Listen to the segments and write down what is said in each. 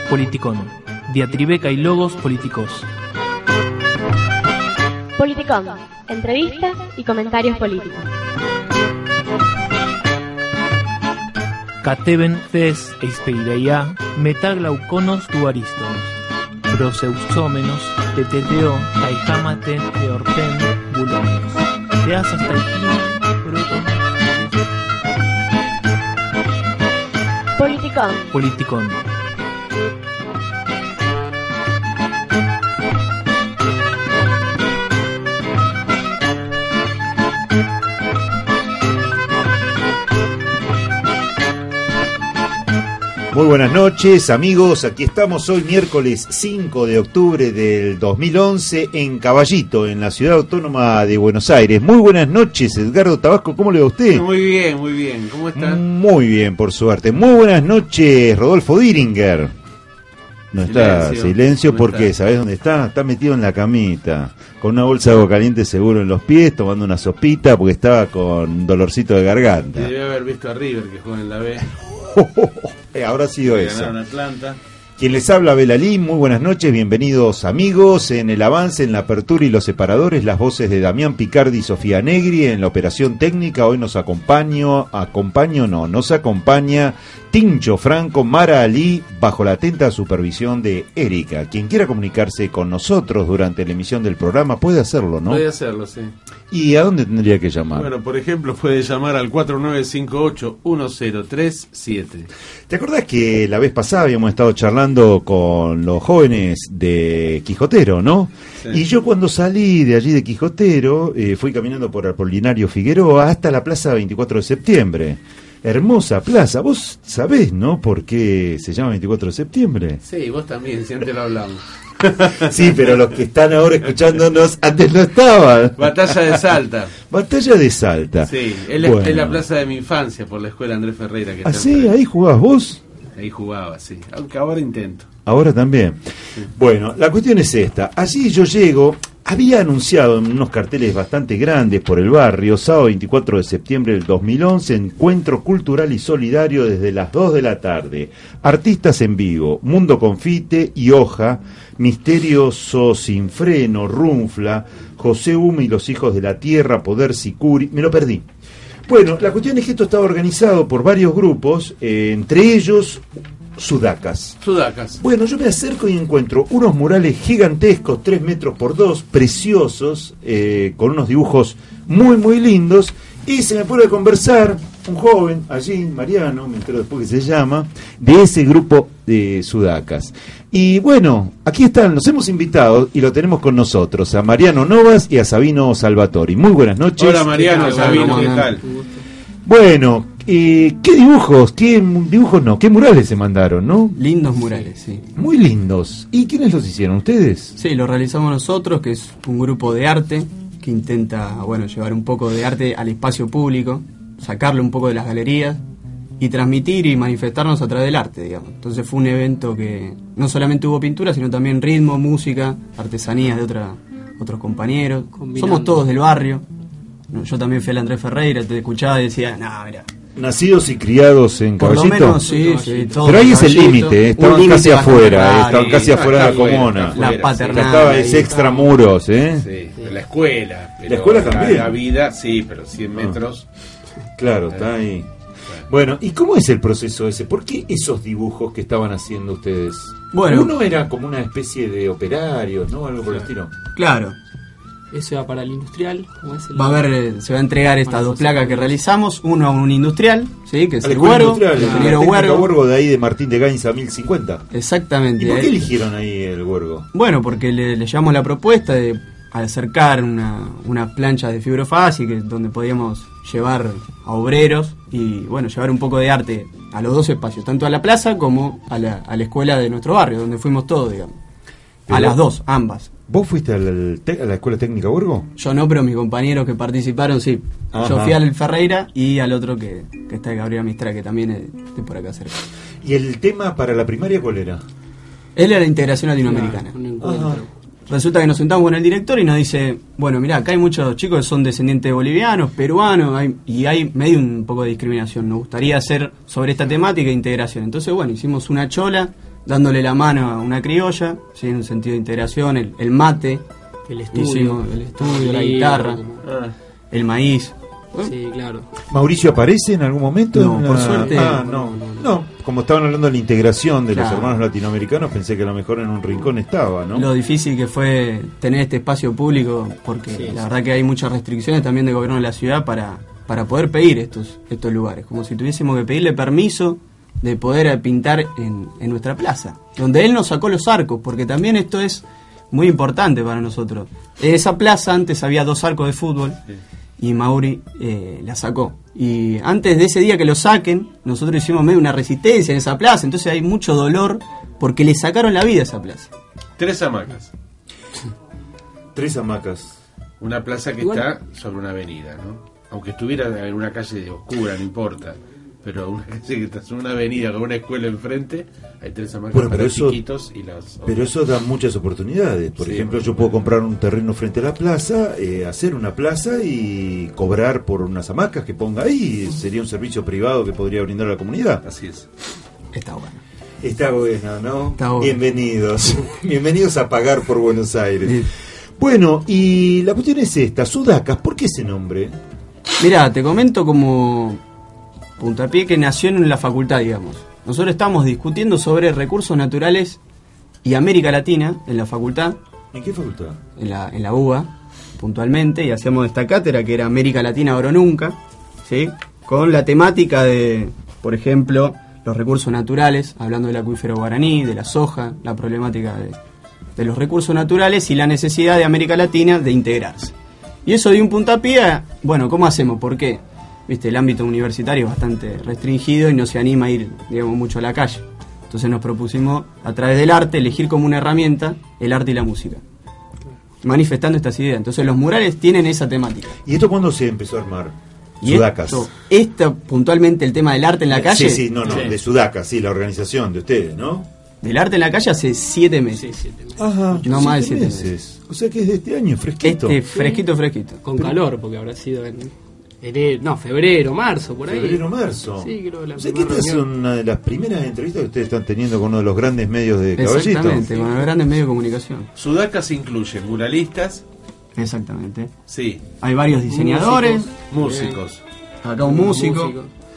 Politicón. Diatribeca y logos políticos. Politicón. Entrevistas y comentarios políticos. Cateben ces eispeireia metaglauconos tuaristos. Proseusómenos, teteteo, taijamaten, eorten, bulones. Teasas taikín, proton. Politicón. Politicón. Muy buenas noches, amigos. Aquí estamos hoy miércoles 5 de octubre del 2011 en Caballito, en la ciudad autónoma de Buenos Aires. Muy buenas noches, Edgardo Tabasco. ¿Cómo le va a usted? Muy bien, muy bien. ¿Cómo está? Muy bien, por suerte. Muy buenas noches, Rodolfo Diringer. No está silencio porque, ¿sabés dónde está? Está metido en la camita, con una bolsa de agua caliente seguro en los pies, tomando una sopita porque estaba con dolorcito de garganta. Debe haber visto a River que juega en la B. Habrá sido eso. Ganaron Atlanta. Quien les habla, Belalín, muy buenas noches, bienvenidos amigos. En el avance, en la apertura y los separadores, las voces de Damián Picardi y Sofía Negri. En la operación técnica hoy nos acompaña Tincho Franco, Mara Ali, bajo la atenta supervisión de Erika. Quien quiera comunicarse con nosotros durante la emisión del programa puede hacerlo, ¿no? Puede hacerlo, sí. ¿Y a dónde tendría que llamar? Bueno, por ejemplo, puede llamar al 4958-1037. ¿Te acordás que la vez pasada habíamos estado charlando con los jóvenes de Quijotero, no? Sí. Y yo cuando salí de allí de Quijotero, fui caminando por Apolinario Figueroa hasta la plaza 24 de septiembre. Hermosa plaza. Vos sabés, ¿no?, por qué se llama 24 de septiembre. Sí, vos también, siempre lo hablamos. Sí, pero los que están ahora escuchándonos antes no estaban. Batalla de Salta. Batalla de Salta. Sí, es la plaza de mi infancia por la escuela Andrés Ferreira. ¿Ah, sí? ¿Ahí jugabas vos? Ahí jugaba, sí. Aunque ahora intento. Ahora también. Sí. Bueno, la cuestión es esta. Allí yo llego. Había anunciado en unos carteles bastante grandes por el barrio, sábado 24 de septiembre del 2011, encuentro cultural y solidario desde las 2 de la tarde. Artistas en vivo, Mundo Confite y Hoja, Misterioso Sin Freno, Runfla, José Hume y los Hijos de la Tierra, Poder Sicuri. Me lo perdí. Bueno, la cuestión es que esto estaba organizado por varios grupos, entre ellos Sudacas. Bueno, yo me acerco y encuentro unos murales gigantescos, 3 metros por 2, preciosos, con unos dibujos muy, muy lindos, y se me pone a conversar un joven allí, Mariano, me entero después que se llama, de ese grupo de Sudacas. Y bueno, aquí están, los hemos invitado y lo tenemos con nosotros, a Mariano Novas y a Sabino Salvatori. Muy buenas noches. Hola Mariano, Sabino, ¿qué tal? Bueno, ¿qué dibujos? ¿Qué murales se mandaron, no? Lindos murales, sí. Muy lindos. ¿Y quiénes los hicieron? ¿Ustedes? Sí, los realizamos nosotros, que es un grupo de arte que intenta, llevar un poco de arte al espacio público, sacarlo un poco de las galerías y transmitir y manifestarnos a través del arte, digamos. Entonces fue un evento que no solamente hubo pintura, sino también ritmo, música, artesanías de otros compañeros. Combinando. Somos todos del barrio. Yo también fui al Andrés Ferreira, te escuchaba y decía, mira. Nacidos y criados en Caballito. Por lo menos, sí, todos. Pero ahí es el límite, estaban casi afuera, estaban casi afuera de la comuna. La paternal. Estaba ese extramuros, ¿eh? Sí, la escuela. La escuela también. La vida, sí, pero 100 metros. Claro, está ahí. Bueno, ¿y cómo es el proceso ese? ¿Por qué esos dibujos que estaban haciendo ustedes? Bueno, uno era como una especie de operarios, ¿no? Algo por el estilo. Claro. Eso va para el industrial. Se va a entregar estas dos placas que realizamos, uno a un industrial, ¿sí? Que es el Huergo, el ingeniero Huergo de ahí de Martín de Gainza 1050. Exactamente. ¿Y por qué eligieron ahí el Huergo? Bueno, porque le llevamos la propuesta de acercar unas planchas de fibrofácil donde podíamos llevar a obreros y llevar un poco de arte a los dos espacios, tanto a la plaza como a la escuela de nuestro barrio, donde fuimos todos, digamos. A las dos, ambas. ¿Vos fuiste a la Escuela Técnica Huergo? Yo no, pero mis compañeros que participaron, sí. Ajá. Yo fui al Ferreira y al otro que está Gabriel Mistral, que también es de por acá cerca. ¿Y el tema para la primaria cuál era? Él era la integración latinoamericana. Resulta que nos sentamos con el director y nos dice, mirá, acá hay muchos chicos que son descendientes de bolivianos, peruanos, y hay medio un poco de discriminación. Nos gustaría hacer sobre esta temática de integración. Entonces, hicimos una chola dándole la mano a una criolla, ¿sí? En un sentido de integración, el mate, El estudio. hicimos el estudio, la guitarra, el maíz. Sí, claro. ¿Mauricio aparece en algún momento? No, por suerte. No, como estaban hablando de la integración de los Claro. hermanos latinoamericanos, pensé que a lo mejor en un rincón estaba, ¿no? Lo difícil que fue tener este espacio público, porque Sí, la verdad que hay muchas restricciones también del gobierno de la ciudad para poder pedir estos lugares, como si tuviésemos que pedirle permiso de poder pintar en nuestra plaza, donde él nos sacó los arcos, porque también esto es muy importante para nosotros. En esa plaza antes había 2 arcos de fútbol y Mauri la sacó. Y antes de ese día que lo saquen, nosotros hicimos medio una resistencia en esa plaza, entonces hay mucho dolor porque le sacaron la vida a esa plaza. 3 hamacas. 3 hamacas. Una plaza que Igual- está sobre una avenida, ¿no? Aunque estuviera en una calle oscura, no importa. Pero una calle que está sobre una avenida con una escuela enfrente, hay 3 hamacas Bueno, para pero eso- chiquitos y las... Pero eso da muchas oportunidades. Por Sí, ejemplo, por yo puedo comprar un terreno frente a la plaza, hacer una plaza y cobrar por unas hamacas que ponga ahí. Sería un servicio privado que podría brindar a la comunidad. Así es. Está bueno. Está bueno, ¿no? Está bueno. Bienvenidos. Bienvenidos a pagar por Buenos Aires. Sí. Bueno, y la cuestión es esta. Sudacas, ¿por qué ese nombre? Mira, te comento como puntapié que nació en la facultad, digamos. Nosotros estamos discutiendo sobre recursos naturales y América Latina en la facultad, ¿En qué facultad? en la UBA, puntualmente, y hacíamos esta cátedra que era América Latina ahora o nunca, ¿sí? Con la temática de, por ejemplo, los recursos naturales, hablando del acuífero guaraní, de la soja, la problemática de los recursos naturales y la necesidad de América Latina de integrarse. Y eso dio un puntapié a, bueno, ¿cómo hacemos? ¿Por qué? Viste, el ámbito universitario es bastante restringido y no se anima a ir, digamos, mucho a la calle. Entonces nos propusimos, a través del arte, elegir como una herramienta el arte y la música, manifestando estas ideas. Entonces los murales tienen esa temática. ¿Y esto cuándo se empezó a armar? Y Sudacas. esto, puntualmente el tema del arte en la calle, Sí, no, Sí. de Sudacas, sí, la organización de ustedes, ¿no? del arte en la calle hace 7 meses. Sí, 7 meses. Ajá, No más de 7 7 meses. O sea que es de este año, fresquito. Fresquito. Con calor, porque habrá sido en febrero, marzo, por ahí. Febrero, marzo. Sí, creo que la O sea que primera esta es reunión. una de las primeras entrevistas que ustedes están teniendo con uno de los grandes medios de Caballito. Exactamente, con los grandes medios de comunicación. Sudacas incluye muralistas, Exactamente. sí, Hay varios diseñadores, músicos. acá un músico.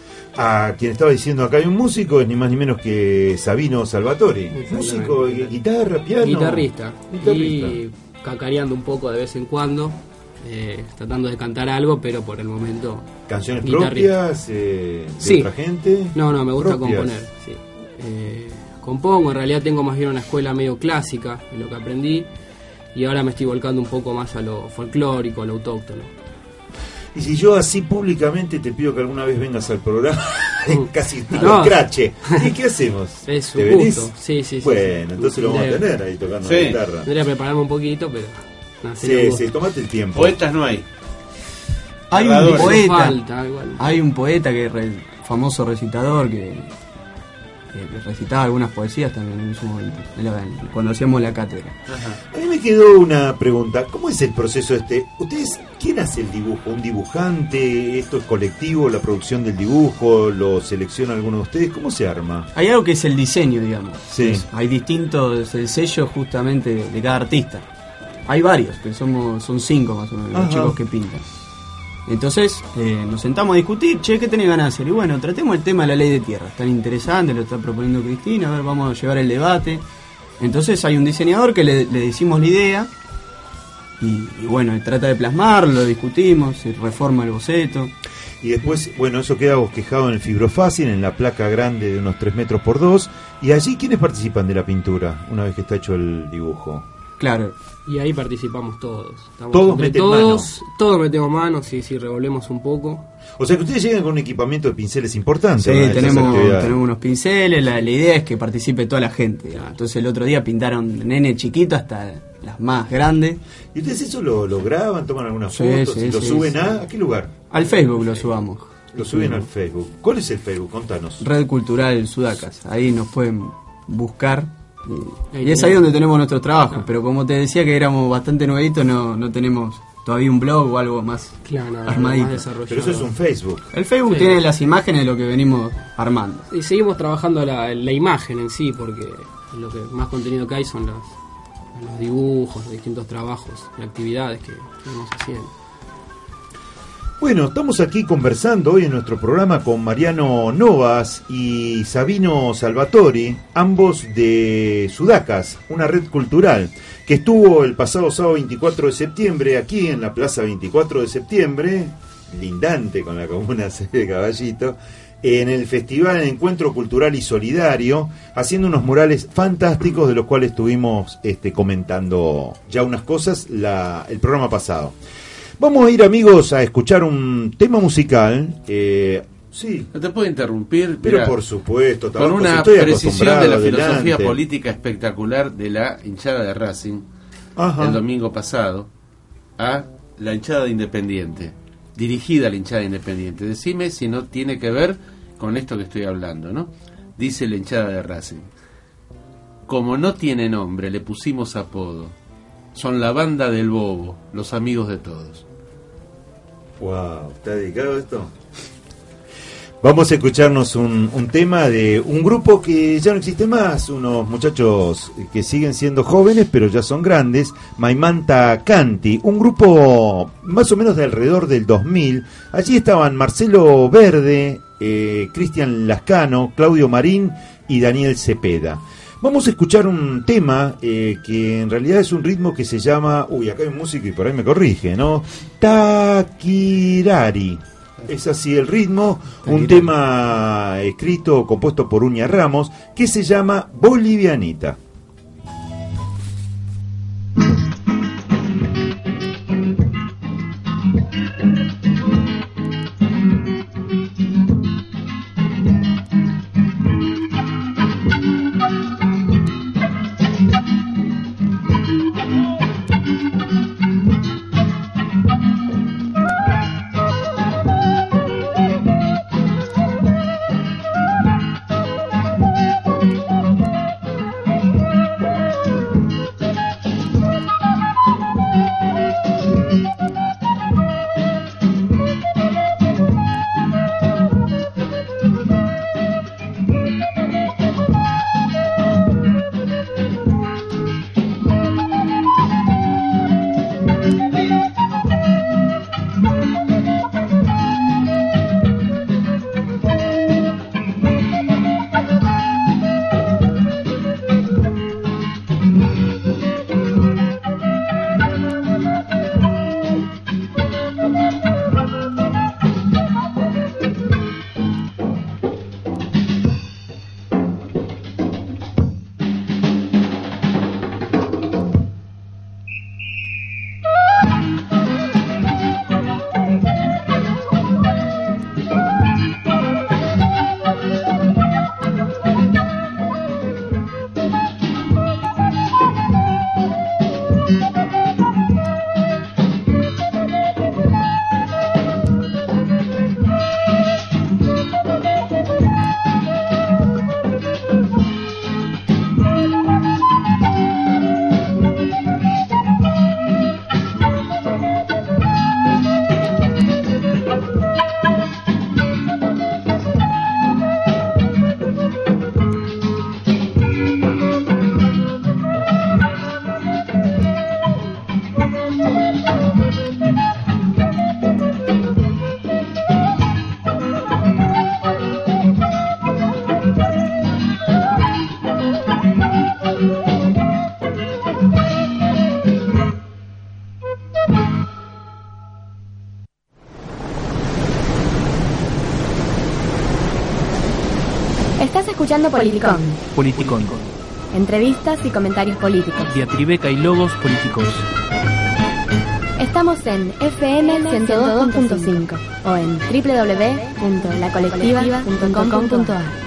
A quien estaba diciendo acá hay un músico, es ni más ni menos que Sabino Salvatori. Exactamente. Músico, guitarra, piano. Guitarrista. Guitarrista. Y cacareando un poco de vez en cuando, tratando de cantar algo, pero por el momento... Canciones guitarrista. propias de Sí. otra gente. No, me gusta Propias. componer, sí. Compongo, en realidad tengo más bien una escuela medio clásica, en lo que aprendí, y ahora me estoy volcando un poco más a lo folclórico, a lo autóctono. Y si yo así públicamente te pido que alguna vez vengas al programa, casi tipo No. escrache. ¿Y qué hacemos? Es ¿Te un venís? gusto. Sí. Bueno, entonces lo vamos a Debe- tener ahí tocando Sí. la guitarra. Tendría que prepararme un poquito, pero... nada, sería un Sí, gusto. sí, tomate el tiempo. Poetas no hay. Hay un Narradores. poeta, Falta, igual. hay un poeta que famoso recitador que recitaba algunas poesías también en su momento, cuando hacíamos la cátedra. A mí me quedó una pregunta. ¿Cómo es el proceso este? ¿Ustedes, quién hace el dibujo? ¿Un dibujante? ¿Esto es colectivo? ¿La producción del dibujo? ¿Lo selecciona alguno de ustedes? ¿Cómo se arma? Hay algo que es el diseño, digamos. Sí. Hay distintos, el sello justamente de cada artista. Hay varios, que son 5 más o menos, Ajá. los chicos que pintan. Entonces nos sentamos a discutir, che, ¿qué tenés ganas de hacer? Y bueno, tratemos el tema de la ley de tierra, tan interesante, lo está proponiendo Cristina, a ver, vamos a llevar el debate. Entonces hay un diseñador que le decimos la idea y bueno, él trata de plasmarlo, lo discutimos, se reforma el boceto. Y después, bueno, eso queda bosquejado en el fibrofácil, en la placa grande de unos 3 metros por 2. Y allí, ¿quiénes participan de la pintura una vez que está hecho el dibujo? Claro, Y ahí participamos todos. Estamos Todos entre meten todos metemos manos, sí, revolvemos un poco. O sea que ustedes llegan con un equipamiento de pinceles importante. sí, ¿no? Esas tenemos actividades. unos pinceles, la idea es que participe toda la gente. Digamos. Entonces el otro día pintaron de nene chiquito hasta las más grandes. ¿Y ustedes eso lo graban, toman algunas Sí, fotos sí, y lo sí, suben sí. ¿a qué lugar? Al Facebook lo subamos. Lo suben al Facebook. ¿Cuál es el Facebook? Contanos. Red Cultural Sudacas. Ahí nos pueden buscar. Ahí Y es ahí donde tenemos nuestros trabajos. Pero como te decía que éramos bastante nuevitos, no tenemos todavía un blog o algo más Claro, armadito. más desarrollado. Pero eso es un Facebook. El Facebook Sí. tiene las imágenes de lo que venimos armando. Y seguimos trabajando la imagen en sí, porque lo que más contenido que hay son los dibujos, los distintos trabajos y actividades que vamos haciendo. Bueno, estamos aquí conversando hoy en nuestro programa con Mariano Novas y Sabino Salvatori, ambos de Sudacas, una red cultural que estuvo el pasado sábado 24 de septiembre aquí en la Plaza 24 de septiembre, lindante con la comuna de Caballito, en el Festival Encuentro Cultural y Solidario, haciendo unos murales fantásticos de los cuales estuvimos comentando ya unas cosas el programa pasado. Vamos a ir, amigos, a escuchar un tema musical. Sí. No te puedo interrumpir, pero mirá, por supuesto, con una estoy precisión de la filosofía adelante. política espectacular de la hinchada de Racing. Ajá. El domingo pasado a la hinchada de Independiente, dirigida a la hinchada de Independiente. Decime si no tiene que ver con esto que estoy hablando, ¿no? Dice la hinchada de Racing: como no tiene nombre, le pusimos apodo. Son la banda del bobo, los amigos de todos. Wow, ¿está dedicado a esto? Vamos a escucharnos un tema de un grupo que ya no existe más, unos muchachos que siguen siendo jóvenes pero ya son grandes, Maimanta Canti, un grupo más o menos de alrededor del 2000. Allí estaban Marcelo Verde, Cristian Lascano, Claudio Marín y Daniel Cepeda. Vamos a escuchar un tema que en realidad es un ritmo que se llama, acá hay un músico y por ahí me corrige, ¿no? Taquirari. Es así el ritmo, un tema escrito, compuesto por Uña Ramos, que se llama Bolivianita. Estás escuchando Politicón. Politicón. Entrevistas y comentarios políticos. Diatribeca y logos políticos. Estamos en FM 102.5 o en www.lacolectiva.com.ar.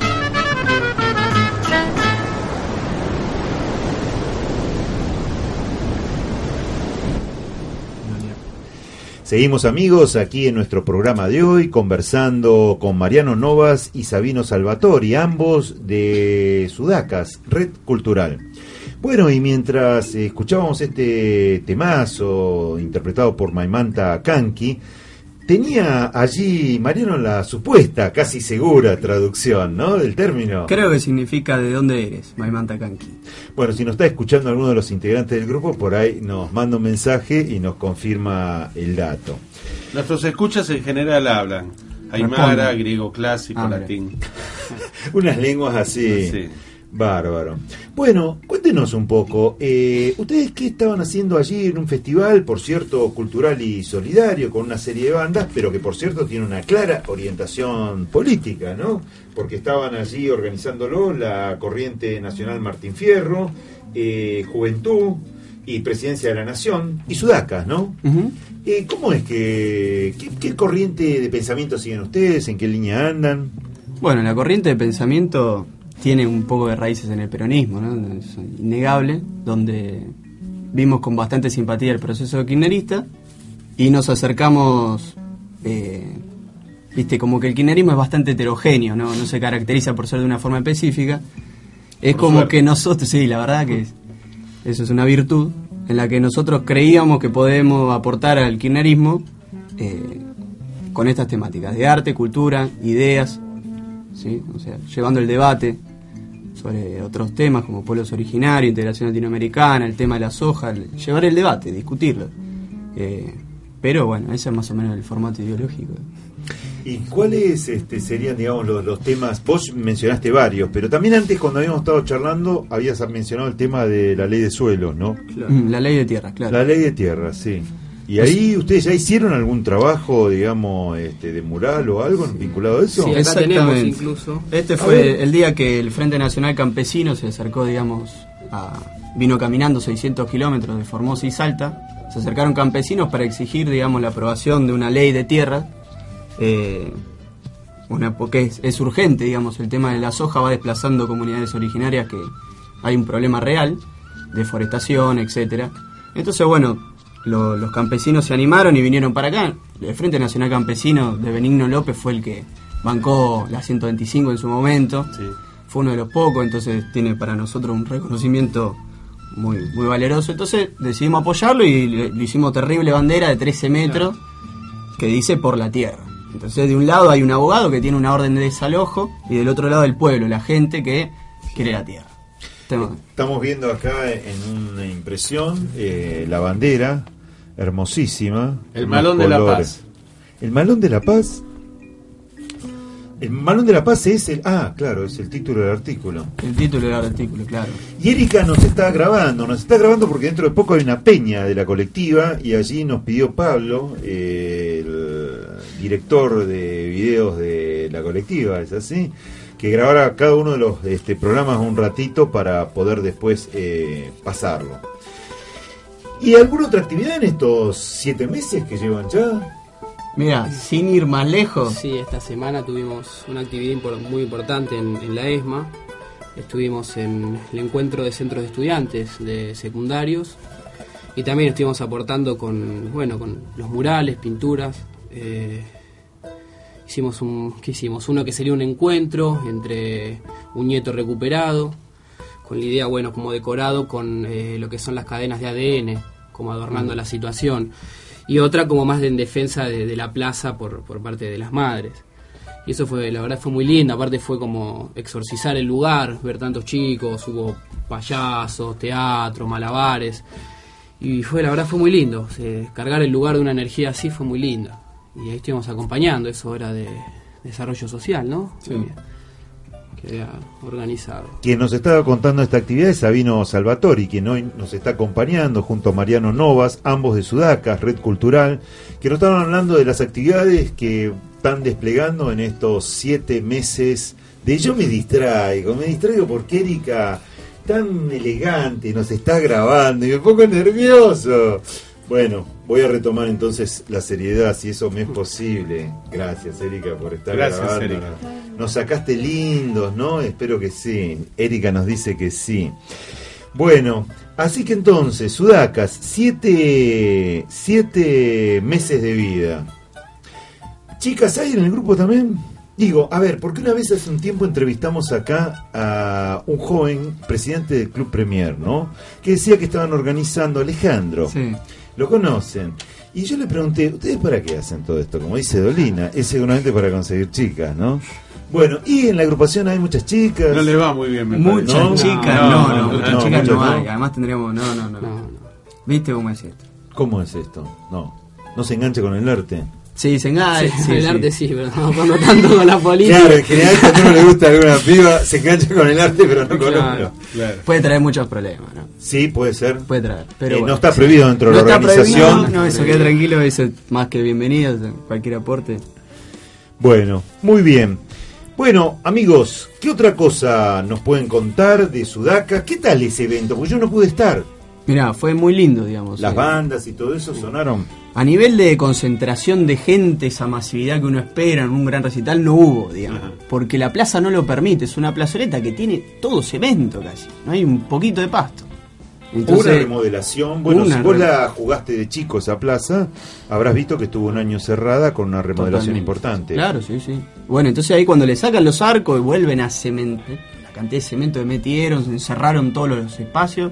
Seguimos, amigos, aquí en nuestro programa de hoy conversando con Mariano Novas y Sabino Salvatori, ambos de Sudacas, Red Cultural. Bueno, y mientras escuchábamos este temazo interpretado por Maimanta Canti, tenía allí Mariano la supuesta, casi segura traducción, ¿no? Del término. Creo que significa ¿de dónde eres? Maimantacanqui. Bueno, si nos está escuchando alguno de los integrantes del grupo, por ahí nos manda un mensaje y nos confirma el dato. Nuestros escuchas en general hablan aymara, griego clásico, latín. Unas lenguas así. Sí. Bárbaro. Bueno, cuéntenos un poco. ¿Ustedes qué estaban haciendo allí en un festival, por cierto, cultural y solidario, con una serie de bandas, pero que por cierto tiene una clara orientación política, ¿no? Porque estaban allí organizándolo la Corriente Nacional Martín Fierro, Juventud y Presidencia de la Nación y Sudacas, ¿no? Uh-huh. ¿Cómo es que qué corriente de pensamiento siguen ustedes? ¿En qué línea andan? Bueno, la corriente de pensamiento tiene un poco de raíces en el peronismo, ¿no? Es innegable, donde vimos con bastante simpatía el proceso kirchnerista y nos acercamos, viste, como que el kirchnerismo es bastante heterogéneo, no se caracteriza por ser de una forma específica. Es por como suerte. Que nosotros, sí, la verdad que eso es una virtud en la que nosotros creíamos que podemos aportar al kirchnerismo con estas temáticas de arte, cultura, ideas, ¿sí? O sea, llevando el debate sobre otros temas como pueblos originarios, integración latinoamericana, el tema de la soja, llevar el debate, discutirlo. Pero bueno, ese es más o menos el formato ideológico. ¿Y cuáles serían, digamos, los temas? Vos mencionaste varios, pero también antes, cuando habíamos estado charlando, habías mencionado el tema de la ley de suelos, ¿no? Claro. La ley de tierras, claro. La ley de tierras, sí. ¿Y ahí ustedes ya hicieron algún trabajo, digamos, de mural o algo vinculado a eso? Sí, acá tenemos incluso. Este fue el día que el Frente Nacional Campesino se acercó, digamos, vino caminando 600 kilómetros de Formosa y Salta. Se acercaron campesinos para exigir, digamos, la aprobación de una ley de tierras. Porque es urgente, digamos, el tema de la soja va desplazando comunidades originarias, que hay un problema real, deforestación, etcétera. Entonces, bueno, los campesinos se animaron y vinieron para acá. El Frente Nacional Campesino de Benigno López fue el que bancó la 125 en su momento. Sí. Fue uno de los pocos, entonces tiene para nosotros un reconocimiento muy, muy valeroso. Entonces decidimos apoyarlo y le hicimos terrible bandera de 13 metros que dice por la tierra. Entonces de un lado hay un abogado que tiene una orden de desalojo y del otro lado el pueblo, la gente que quiere la tierra. Estamos viendo acá en una impresión la bandera hermosísima. El Malón de la Paz. ¿El Malón de la Paz? El Malón de la Paz es claro, es el título del artículo. El título del artículo, claro. Y Erika nos está grabando porque dentro de poco hay una peña de la colectiva y allí nos pidió Pablo, el director de videos de la colectiva, ¿es así? Que grabara cada uno de los programas un ratito para poder después pasarlo. ¿Y alguna otra actividad en estos 7 meses que llevan ya? Mira, sin ir más lejos. Sí, esta semana tuvimos una actividad muy importante en la ESMA. Estuvimos en el encuentro de centros de estudiantes de secundarios y también estuvimos aportando con los murales, pinturas. Hicimos uno que sería un encuentro entre un nieto recuperado, con la idea, como decorado con lo que son las cadenas de ADN, como adornando la situación. Y otra como más en defensa de la plaza por parte de las madres. Y eso la verdad fue muy lindo, aparte fue como exorcizar el lugar, ver tantos chicos, hubo payasos, teatro, malabares. Y la verdad fue muy lindo, cargar el lugar de una energía así fue muy linda. Y ahí estuvimos acompañando, eso era de desarrollo social, ¿no? Sí. Que había organizado. Quien nos estaba contando esta actividad es Sabino Salvatori, quien hoy nos está acompañando junto a Mariano Novas, ambos de Sudacas, Red Cultural, que nos estaban hablando de las actividades que están desplegando en estos 7 meses de Yo me distraigo porque Erika, tan elegante, nos está grabando y me pongo nervioso. Bueno, voy a retomar entonces la seriedad, si eso me es posible. Gracias, Erika, por estar grabando. Erika. Nos sacaste lindos, ¿no? Espero que sí. Erika nos dice que sí. Bueno, así que entonces, Sudacas, 7 meses de vida. Chicas, ¿hay en el grupo también? Digo, a ver, porque una vez hace un tiempo entrevistamos acá a un joven presidente del Club Premier, ¿no? Que decía que estaban organizando, Alejandro. Sí. Lo conocen. Y yo le pregunté, ¿ustedes para qué hacen todo esto? Como dice Dolina, es seguramente para conseguir chicas, ¿no? Bueno, y en la agrupación hay muchas chicas. No le va muy bien, me Muchas parece. chicas, muchas chicas no hay. Además tendríamos, no. ¿Viste cómo es esto? ¿Cómo es esto? No se engancha con el arte. Sí, se engancha. Sí, el arte sí, pero no tanto con la política. Claro, en general cuando uno le gusta alguna piba, se engancha con el arte, pero no con Claro. uno. Claro. Puede traer muchos problemas, ¿no? Sí, puede ser. Puede traer. Pero No bueno, está prohibido dentro de la está organización. prohibido, no, eso queda tranquilo, eso es más que bienvenido, cualquier aporte. Bueno, muy bien. Bueno, amigos, ¿qué otra cosa nos pueden contar de Sudaca? ¿Qué tal ese evento? Porque yo no pude estar. Mirá, fue muy lindo, digamos. Las bandas y todo eso sonaron. A nivel de concentración de gente, esa masividad que uno espera en un gran recital, no hubo, digamos. Ajá. Porque la plaza no lo permite, es una plazoleta que tiene todo cemento casi, no hay un poquito de pasto. Hubo una remodelación. Bueno, una si vos re- la jugaste de chico esa plaza, habrás visto que estuvo un año cerrada con una remodelación Totalmente. importante. Claro, sí. Bueno, entonces ahí cuando le sacan los arcos y vuelven a cemento, la cantidad de cemento que metieron, se encerraron todos los espacios,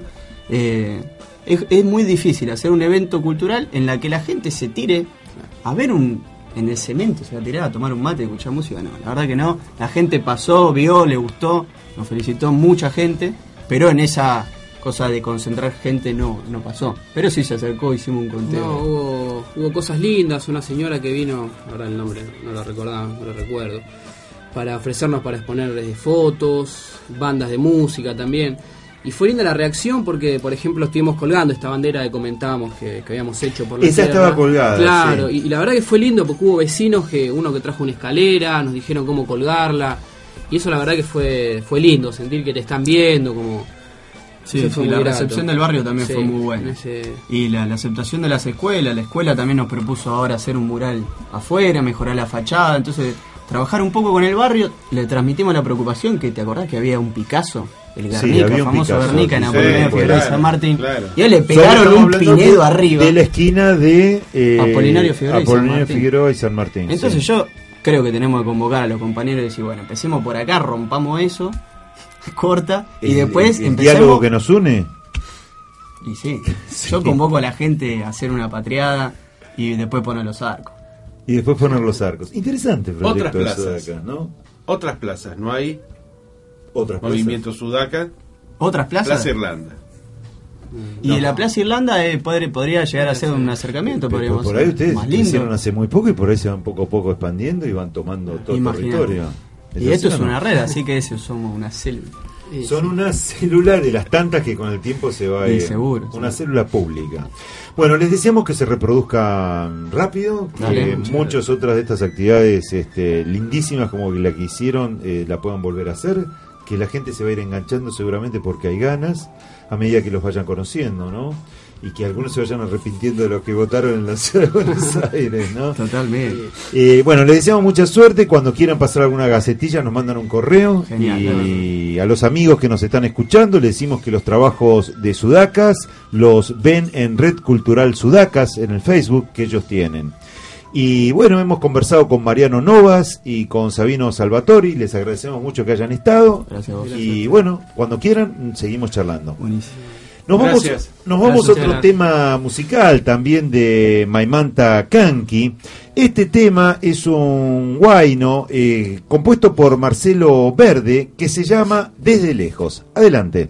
es muy difícil hacer un evento cultural en la que la gente se tire a ver en el cemento, se va a tirar a tomar un mate, a escuchar música. No, la verdad que no. La gente pasó, vio, le gustó, nos felicitó mucha gente, pero en esa cosa de concentrar gente no pasó. Pero sí se acercó, hicimos un conteo. No, hubo cosas lindas, una señora que vino, ahora el nombre no lo recordaba, no lo recuerdo, para ofrecernos para exponer fotos, bandas de música también. Y fue linda la reacción porque, por ejemplo, estuvimos colgando esta bandera que comentábamos que habíamos hecho por la Esa tierra. estaba colgada, Claro, sí. y la verdad que fue lindo porque hubo vecinos uno que trajo una escalera, nos dijeron cómo colgarla. Y eso la verdad que fue lindo, sentir que te están viendo, como... Sí, eso fue la muy grato. recepción del barrio también Sí, fue muy buena. ese- Y la aceptación de las escuelas, la escuela también nos propuso ahora hacer un mural afuera, mejorar la fachada, entonces trabajar un poco con el barrio, le transmitimos la preocupación que te acordás que había un Picasso, el Sí, Guernica, había un famoso Picasso, Guernica en sí, Apolinario sí, Figueroa y claro, San Martín, claro. y hoy le Solo pegaron estamos un hablando Pinedo arriba. de la esquina de Apolinario Figueroa y San Apolinario Martín. Figueroa y San Martín. Entonces sí. yo creo que tenemos que convocar a los compañeros y decir, bueno, empecemos por acá, rompamos eso, corta, y después el empecemos... diálogo que nos une. Y sí, Sí. yo convoco a la gente a hacer una patriada y después poner los arcos. Y después poner los arcos. Interesante el proyecto Otras de plazas. Sudaca, ¿no? Otras plazas, no hay Otras plazas. movimiento Sudaca, ¿Otras plazas? Plaza Irlanda. Y en la Plaza Irlanda podría llegar a ser un acercamiento, Pero podríamos por ahí ustedes más lo hicieron lindo. hace muy poco y por ahí se van poco a poco expandiendo y van tomando todo el Imagínate. territorio. Y esto así es o no? una red, así que eso somos una célula. Son una célula de las tantas que con el tiempo se va a Sí, ir. seguro, Una sí. célula pública. Bueno, les deseamos que se reproduzcan rápido, que Dale, muchas muchas otras de estas actividades lindísimas como la que hicieron la puedan volver a hacer, que la gente se va a ir enganchando seguramente porque hay ganas a medida que los vayan conociendo, ¿no? Y que algunos se vayan arrepintiendo de los que votaron en la ciudad de Buenos Aires, ¿no? Totalmente. Bueno, les deseamos mucha suerte. Cuando quieran pasar alguna gacetilla nos mandan un correo. Genial, Y a los amigos que nos están escuchando les decimos que los trabajos de Sudacas los ven en Red Cultural Sudacas en el Facebook que ellos tienen. Y bueno, hemos conversado con Mariano Novas y con Sabino Salvatori. Les agradecemos mucho que hayan estado. Gracias a vos. Y bueno, cuando quieran seguimos charlando. Buenísimo. Nos vamos, Gracias. nos vamos a Gracias. otro tema musical también de Maimanta Kanki. Este tema es un guayno compuesto por Marcelo Verde que se llama Desde Lejos. Adelante.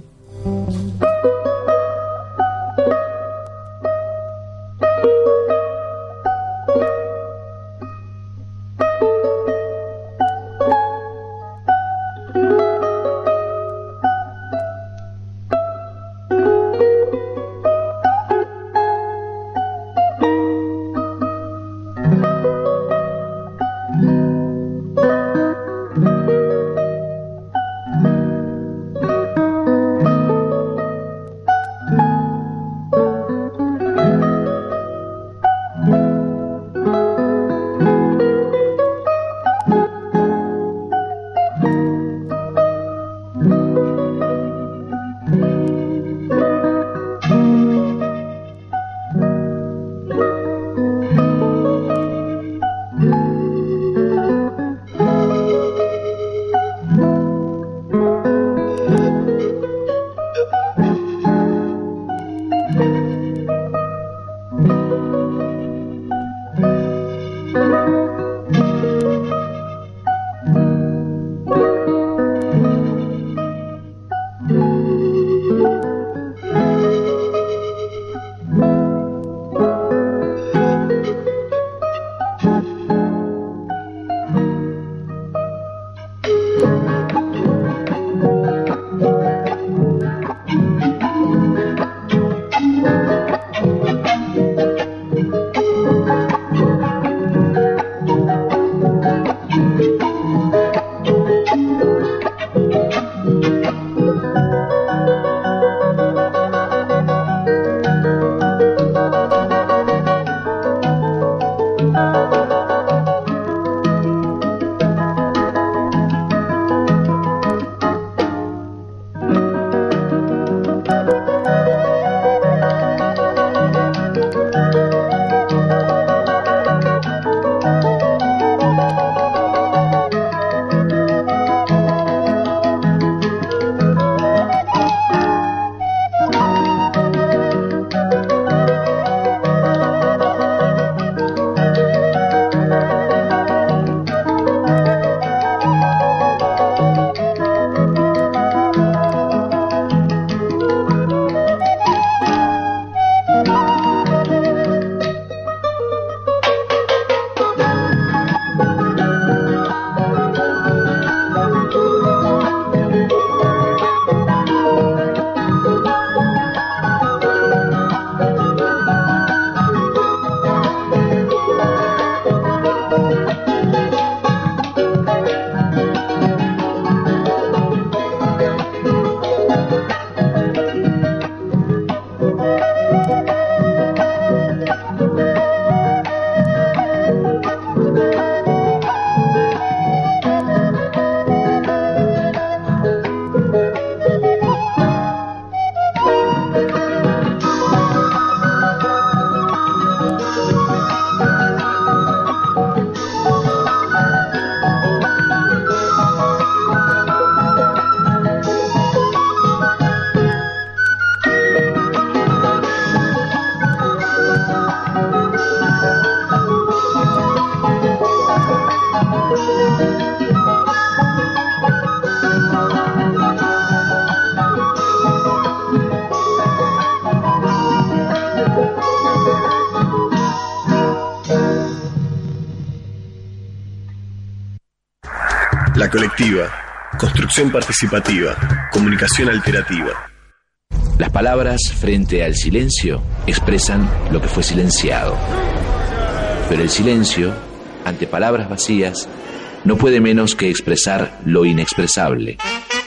La colectiva, construcción participativa, comunicación alternativa. Las palabras frente al silencio expresan lo que fue silenciado. Pero el silencio, ante palabras vacías, no puede menos que expresar lo inexpresable.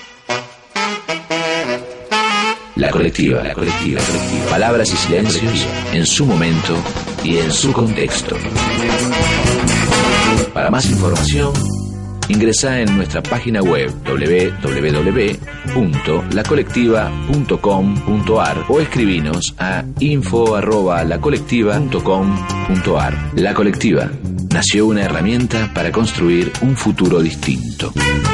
La colectiva. Palabras y silencios en su momento y en su contexto. Para más información, ingresá en nuestra página web www.lacolectiva.com.ar o escribinos a info@lacolectiva.com.ar. La Colectiva nació una herramienta para construir un futuro distinto.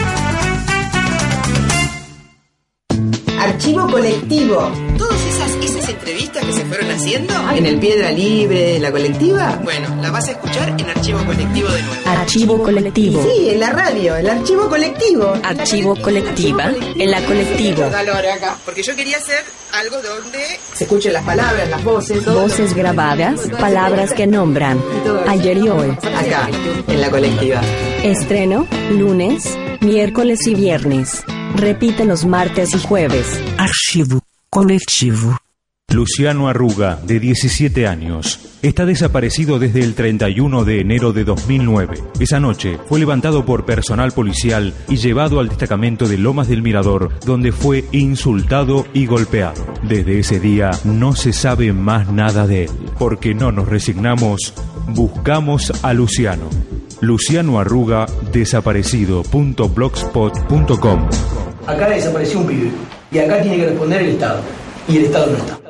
Archivo colectivo. Todas esas entrevistas que se fueron haciendo En el Piedra Libre, en la colectiva. bueno, las vas a escuchar en Archivo Colectivo de nuevo. Archivo colectivo. Sí, en la radio, el archivo colectivo. Archivo colectiva en la colectiva. Dale acá, porque yo quería hacer algo donde Se escuchen las palabras, las voces. todo Voces grabadas, palabras que nombran. Ayer y hoy. acá, en la colectiva. Estreno, lunes, miércoles y viernes. Repite los martes y jueves. Archivo colectivo. Luciano Arruga, de 17 años, está desaparecido desde el 31 de enero de 2009. Esa noche fue levantado por personal policial y llevado al destacamento de Lomas del Mirador, donde fue insultado y golpeado. Desde ese día no se sabe más nada de él. Porque no nos resignamos, buscamos a Luciano. Luciano Arruga, desaparecido.blogspot.com. Acá desapareció un pibe y acá tiene que responder el Estado y el Estado no está.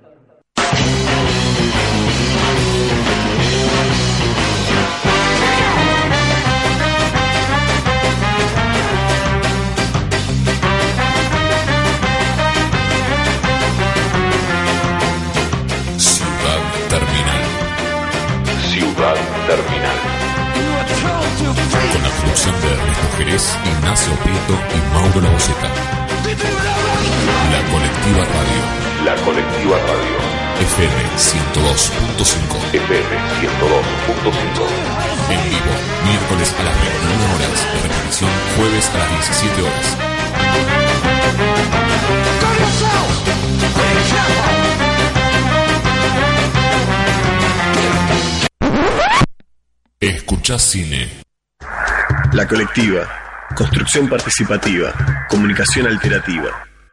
Ciudad Terminal. Con la producción de Ernesto Jerez, Ignacio Prieto y Mauro Laboceta. La Colectiva Radio. La Colectiva Radio. FM 102.5. FM 102.5. En vivo, miércoles a las 21 horas. Repetición, jueves a las 17 horas. Escuchá cine. La colectiva, construcción participativa, comunicación alternativa.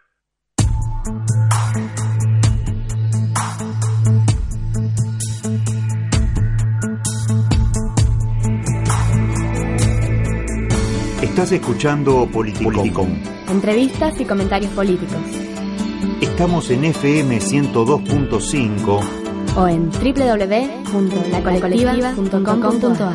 Estás escuchando Politicón. Entrevistas y comentarios políticos. Estamos en FM 102.5 O en www.lacolectiva.com.ar.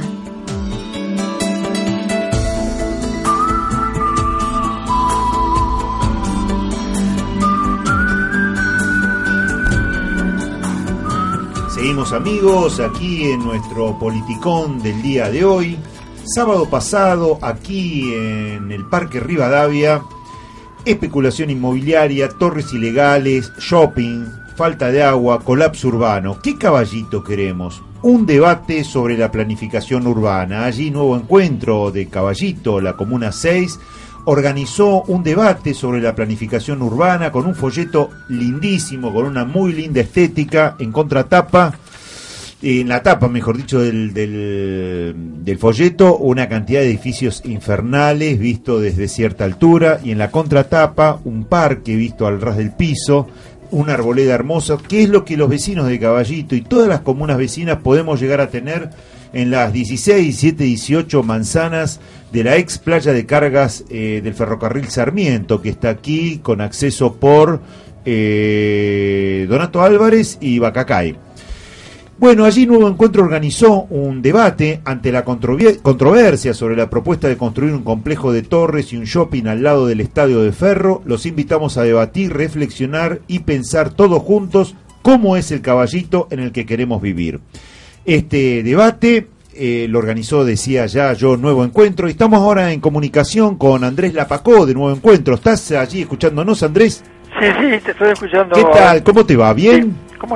Seguimos, amigos, aquí en nuestro Politicón del día de hoy. Sábado pasado, aquí en el Parque Rivadavia, especulación inmobiliaria, torres ilegales, shopping, falta de agua, colapso urbano. ¿Qué caballito queremos? Un debate sobre la planificación urbana. Allí Nuevo Encuentro de Caballito, la Comuna 6, organizó un debate sobre la planificación urbana con un folleto lindísimo, con una muy linda estética, en contratapa, en la tapa, mejor dicho, del folleto, una cantidad de edificios infernales visto desde cierta altura, y en la contratapa un parque visto al ras del piso, una arboleda hermosa, que es lo que los vecinos de Caballito y todas las comunas vecinas podemos llegar a tener en las 16, 17, 18 manzanas de la ex playa de cargas del ferrocarril Sarmiento, que está aquí con acceso por Donato Álvarez y Bacacay. Bueno, allí Nuevo Encuentro organizó un debate ante la controversia sobre la propuesta de construir un complejo de torres y un shopping al lado del estadio de Ferro. Los invitamos a debatir, reflexionar y pensar todos juntos cómo es el Caballito en el que queremos vivir. Este debate lo organizó, decía ya yo, Nuevo Encuentro, y estamos ahora en comunicación con Andrés Lapacó de Nuevo Encuentro. ¿Estás allí escuchándonos, Andrés? Sí, te estoy escuchando. ¿Qué tal? ¿Cómo te va? ¿Bien? Sí. ¿Cómo estás?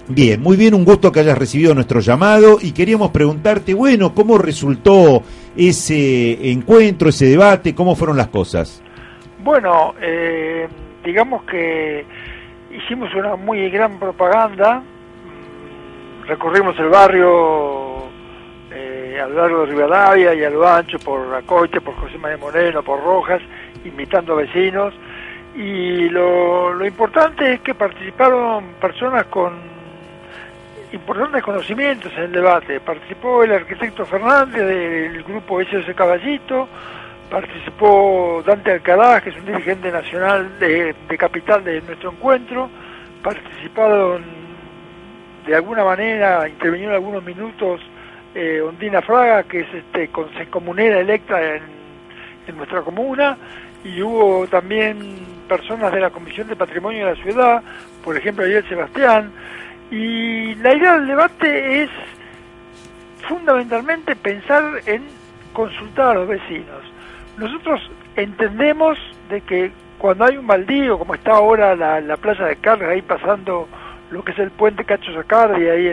Bien, muy bien, un gusto que hayas recibido nuestro llamado y queríamos preguntarte, bueno, ¿cómo resultó ese encuentro, ese debate? ¿Cómo fueron las cosas? Bueno, digamos que hicimos una muy gran propaganda, recorrimos el barrio a lo largo de Rivadavia y a lo ancho por Acoite, por José María Moreno, por Rojas, invitando a vecinos, y lo importante es que participaron personas con importantes conocimientos en el debate. Participó el arquitecto Fernández del grupo SOS Caballito, participó Dante Alcaraz, que es un dirigente nacional de capital de nuestro encuentro, participaron de alguna manera, intervino en algunos minutos Ondina Fraga, que es comunera electa en nuestra comuna, y hubo también personas de la Comisión de Patrimonio de la Ciudad, por ejemplo Ariel Sebastián. Y la idea del debate es fundamentalmente pensar en consultar a los vecinos. Nosotros entendemos de que cuando hay un baldío, como está ahora la playa de cargas, ahí pasando lo que es el puente Cacho Sacardi, ahí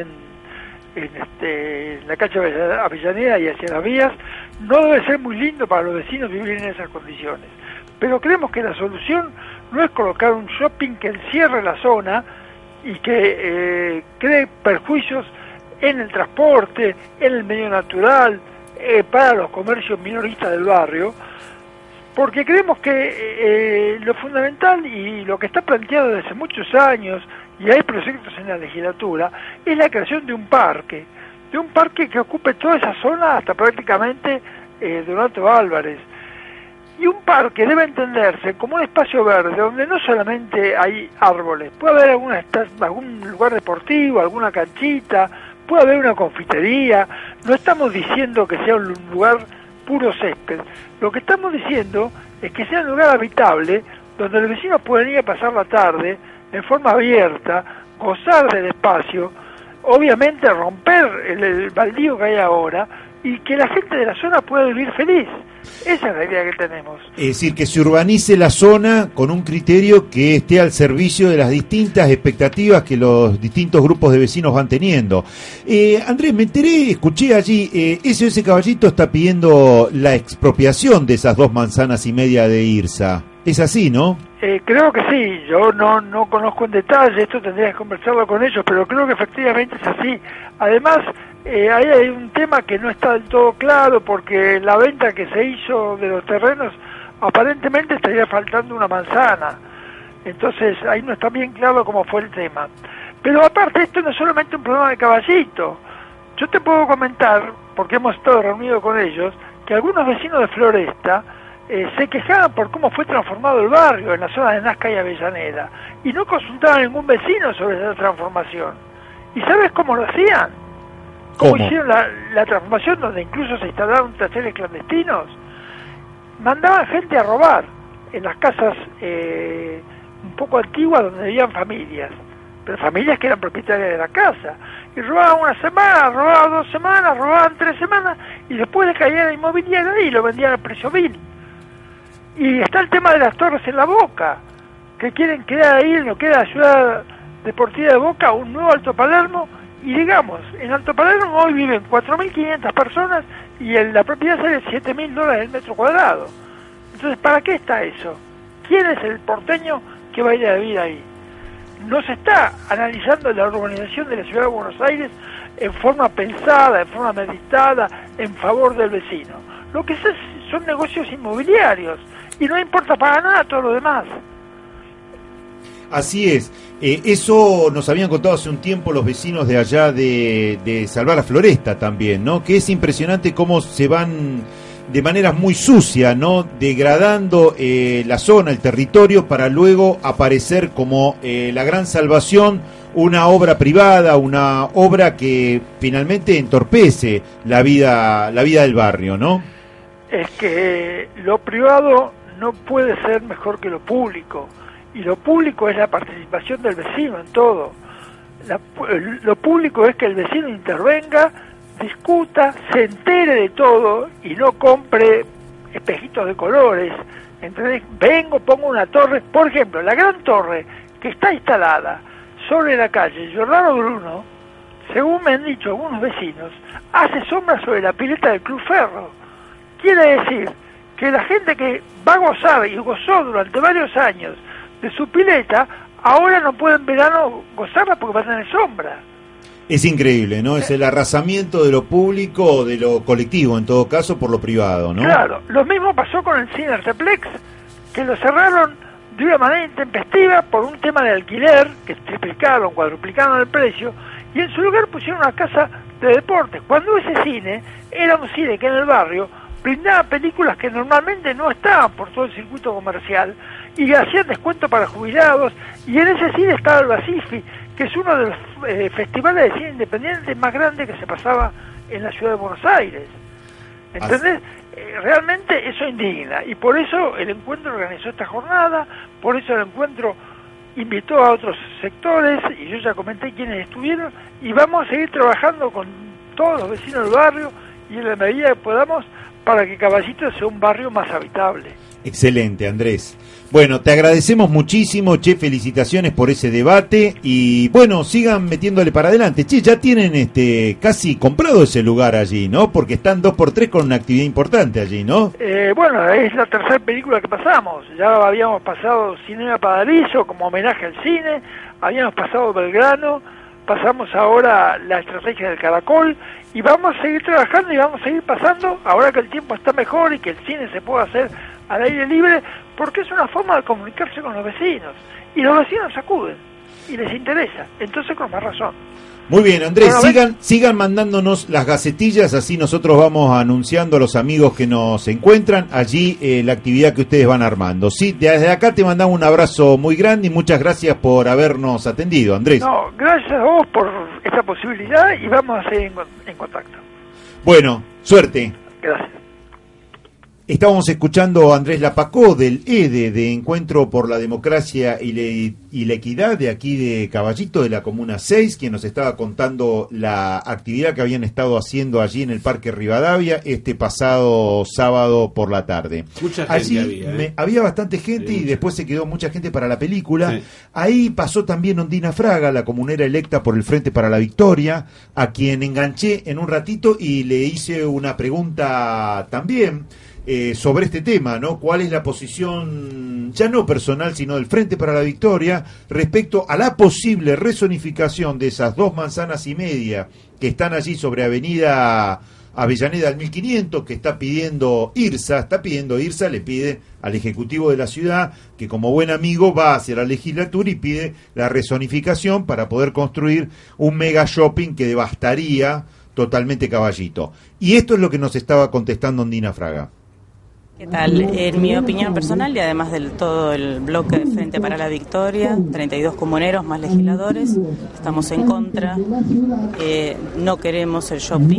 en la calle Avellaneda y hacia las vías, no debe ser muy lindo para los vecinos vivir en esas condiciones. Pero creemos que la solución no es colocar un shopping que encierre la zona y que cree perjuicios en el transporte, en el medio natural, para los comercios minoristas del barrio, porque creemos que lo fundamental y lo que está planteado desde hace muchos años, y hay proyectos en la legislatura, es la creación de un parque que ocupe toda esa zona hasta prácticamente Donato Álvarez. Y un parque debe entenderse como un espacio verde donde no solamente hay árboles, puede haber algún lugar deportivo, alguna canchita, puede haber una confitería. No estamos diciendo que sea un lugar puro césped, lo que estamos diciendo es que sea un lugar habitable donde los vecinos pueden ir a pasar la tarde en forma abierta, gozar del espacio, obviamente romper el baldío que hay ahora y que la gente de la zona pueda vivir feliz. Esa es la idea que tenemos. Es decir, que se urbanice la zona con un criterio que esté al servicio de las distintas expectativas que los distintos grupos de vecinos van teniendo. Andrés, me enteré, escuché allí, SOS Caballito está pidiendo la expropiación de esas 2,5 manzanas de IRSA. ¿Es así, no? Creo que sí, yo no conozco en detalle, esto tendría que conversarlo con ellos, pero creo que efectivamente es así. Además, ahí hay un tema que no está del todo claro, porque la venta que se hizo de los terrenos aparentemente estaría faltando una manzana, entonces ahí no está bien claro cómo fue el tema. Pero aparte, esto no es solamente un problema de Caballito. Yo te puedo comentar, porque hemos estado reunidos con ellos, que algunos vecinos de Floresta se quejaban por cómo fue transformado el barrio en la zona de Nazca y Avellaneda, y no consultaban a ningún vecino sobre esa transformación. ¿Y sabes cómo lo hacían? ¿Cómo hicieron la transformación, donde incluso se instalaron talleres clandestinos? Mandaban gente a robar en las casas un poco antiguas donde vivían familias, pero familias que eran propietarias de la casa, y robaban una semana, robaban 2 semanas, robaban 3 semanas, y después de caer la inmobiliaria y lo vendían al precio vil. Y está el tema de las torres en La Boca, que quieren crear ahí en lo que era la ciudad deportiva de Boca un nuevo Alto Palermo, y digamos, en Alto Palermo hoy viven 4.500 personas y la propiedad sale $7.000 el metro cuadrado. Entonces, ¿para qué está eso? ¿Quién es el porteño que va a ir a vivir ahí? No se está analizando la urbanización de la ciudad de Buenos Aires en forma pensada, en forma meditada, en favor del vecino. Lo que son negocios inmobiliarios y no importa para nada todo lo demás. Así es. Eso nos habían contado hace un tiempo los vecinos de allá de Salvar a Floresta también, ¿no? Que es impresionante cómo se van de manera muy sucia, ¿no? Degradando la zona, el territorio, para luego aparecer como la gran salvación, una obra privada, una obra que finalmente entorpece la vida del barrio, ¿no? Es que lo privado no puede ser mejor que lo público. Y lo público es la participación del vecino en todo. Lo público es que el vecino intervenga, discuta, se entere de todo y no compre espejitos de colores. ¿Entendés? Pongo una torre, por ejemplo, la gran torre que está instalada sobre la calle Giordano Bruno, según me han dicho algunos vecinos, hace sombra sobre la pileta del Club Ferro. Quiere decir que la gente que va a gozar y gozó durante varios años de su pileta, ahora no puede en verano gozarla porque va a tener sombra. Es increíble, ¿no? Es el arrasamiento de lo público, de lo colectivo, en todo caso, por lo privado, ¿no? Claro, lo mismo pasó con el cine Arteplex, que lo cerraron de una manera intempestiva por un tema de alquiler, que triplicaron, cuadruplicaron el precio, y en su lugar pusieron una casa de deportes, cuando ese cine era un cine que en el barrio brindaba películas que normalmente no estaban por todo el circuito comercial, y hacían descuento para jubilados, y en ese cine estaba el Basifi, que es uno de los festivales de cine independiente más grandes que se pasaba en la ciudad de Buenos Aires. ¿Entendés? Realmente eso indigna, y por eso el encuentro organizó esta jornada, por eso el encuentro invitó a otros sectores, y yo ya comenté quiénes estuvieron, y vamos a seguir trabajando con todos los vecinos del barrio, y en la medida que podamos, para que Caballito sea un barrio más habitable. Excelente, Andrés. Bueno, te agradecemos muchísimo, che, felicitaciones por ese debate y bueno, sigan metiéndole para adelante. Che, ya tienen casi comprado ese lugar allí, ¿no? Porque están 2x3 con una actividad importante allí, ¿no? Bueno, es la tercera película que pasamos. Ya habíamos pasado Cinema Paradiso como homenaje al cine, habíamos pasado Belgrano, pasamos ahora La Estrategia del Caracol y vamos a seguir trabajando y vamos a seguir pasando ahora que el tiempo está mejor y que el cine se puede hacer al aire libre, porque es una forma de comunicarse con los vecinos, y los vecinos acuden y les interesa, entonces con más razón. Muy bien, Andrés, Bueno, sigan mandándonos las gacetillas, así nosotros vamos anunciando a los amigos que nos encuentran allí la actividad que ustedes van armando. Sí, desde acá te mandamos un abrazo muy grande y muchas gracias por habernos atendido, Andrés. No, gracias a vos por esta posibilidad y vamos a seguir en contacto. Bueno, suerte. Gracias. Estábamos escuchando a Andrés Lapacó del EDE, de Encuentro por la Democracia y la Equidad, de aquí de Caballito, de la Comuna 6, quien nos estaba contando la actividad que habían estado haciendo allí en el Parque Rivadavia este pasado sábado por la tarde. Mucha gente allí había bastante gente y después se quedó mucha gente para la película. Sí. Ahí pasó también Ondina Fraga, la comunera electa por el Frente para la Victoria, a quien enganché en un ratito y le hice una pregunta también. Sobre este tema, ¿no? ¿Cuál es la posición, ya no personal, sino del Frente para la Victoria, respecto a la posible rezonificación de esas 2 manzanas y media que están allí sobre Avenida Avellaneda al 1500, que está pidiendo IRSA, le pide al Ejecutivo de la ciudad, que como buen amigo va hacia la legislatura y pide la rezonificación para poder construir un mega shopping que devastaría totalmente Caballito. Y esto es lo que nos estaba contestando Ondina Fraga. ¿Qué tal? En mi opinión personal y además del todo el bloque de Frente para la Victoria, 32 comuneros más legisladores, estamos en contra, no queremos el shopping,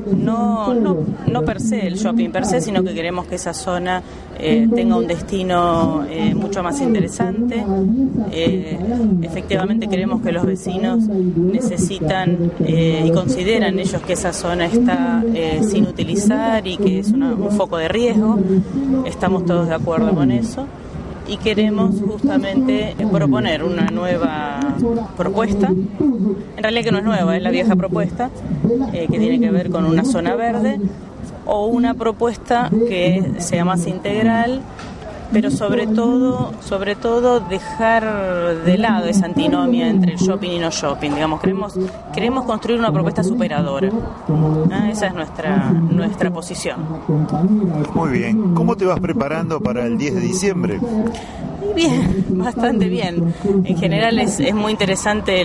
no per se el shopping per se, sino que queremos que esa zona tenga un destino mucho más interesante. Efectivamente queremos que los vecinos necesitan y consideran ellos que esa zona está sin utilizar y que es un foco de riesgo. Estamos todos de acuerdo con eso y queremos justamente proponer una nueva propuesta, en realidad que no es nueva, es la vieja propuesta, que tiene que ver con una zona verde o una propuesta que sea más integral, pero sobre todo dejar de lado esa antinomia entre el shopping y no shopping. Digamos, queremos construir una propuesta superadora. Esa es nuestra posición. Muy bien. ¿Cómo te vas preparando para el 10 de diciembre? Bien, bastante bien. En general es muy interesante